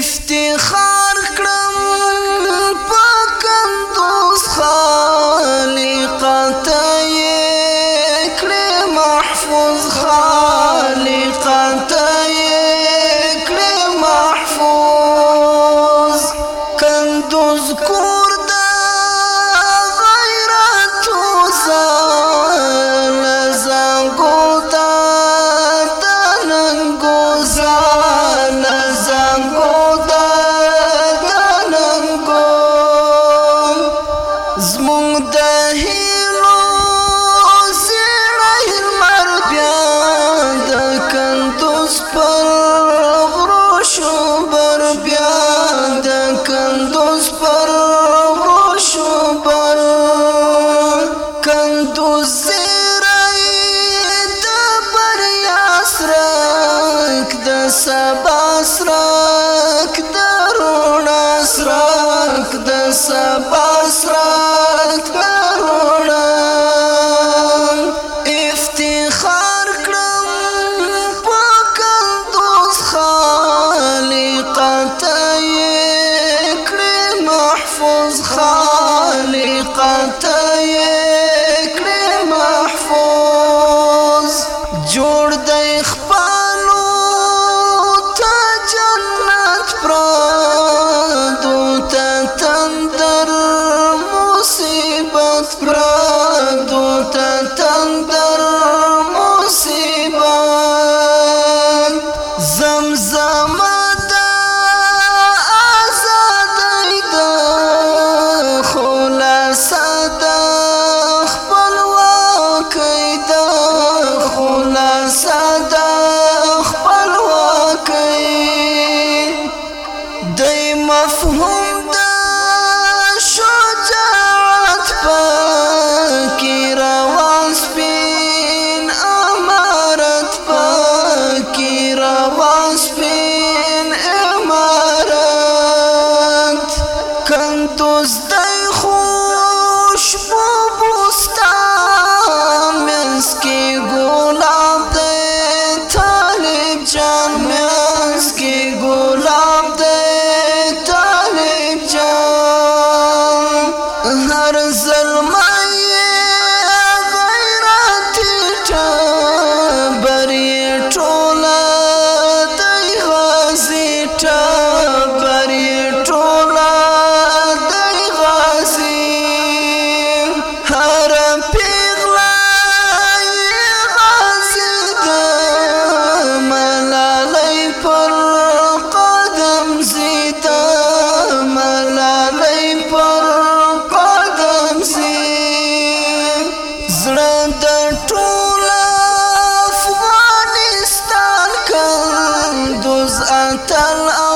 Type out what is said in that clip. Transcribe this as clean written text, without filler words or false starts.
افتخار کړم په کندوز خالقته یې کړې محفوظ خالقته یې کړې محفوظ کندوز کور د غیرتو ځاله زانګو ده د ننګو ځاله زانګو زمونږ د هیلو زړه لمر بیا د کندوز پر غرو شو بر بیا د کندوز پر غرو شو بر کندوز زیری د بریا سرک د سبا سرک د روڼا سرک د سبا سرک د روڼا افتخار کړم په کندوز خالقته یې کړې محفوظ خالقته یې کړې محفوظ جوړ دی خپلو ته جنت پرادو ته تندر مصیبت پرادو ته تندر مصیبت زمزم د آزادۍ د خلاصه د خپلواکۍ د خلاصه د خپلواکۍ دی مفهوم د شجاعت پاکی روان سپین امارت پاکی روان سپین امارت کندوز دی خوشبو بوستان منس کی گلاب دی طالب جان منس کی گلاب دی طالب جان هر ظلمای غیرتی ټبرې ټوله دی غازي ټبرې ټوله دی غازي هر پیغله غازي د ملالۍ پر قدم زی د ملالۍ پر قدم زی زړه د ټول افغانستان کندوز اتل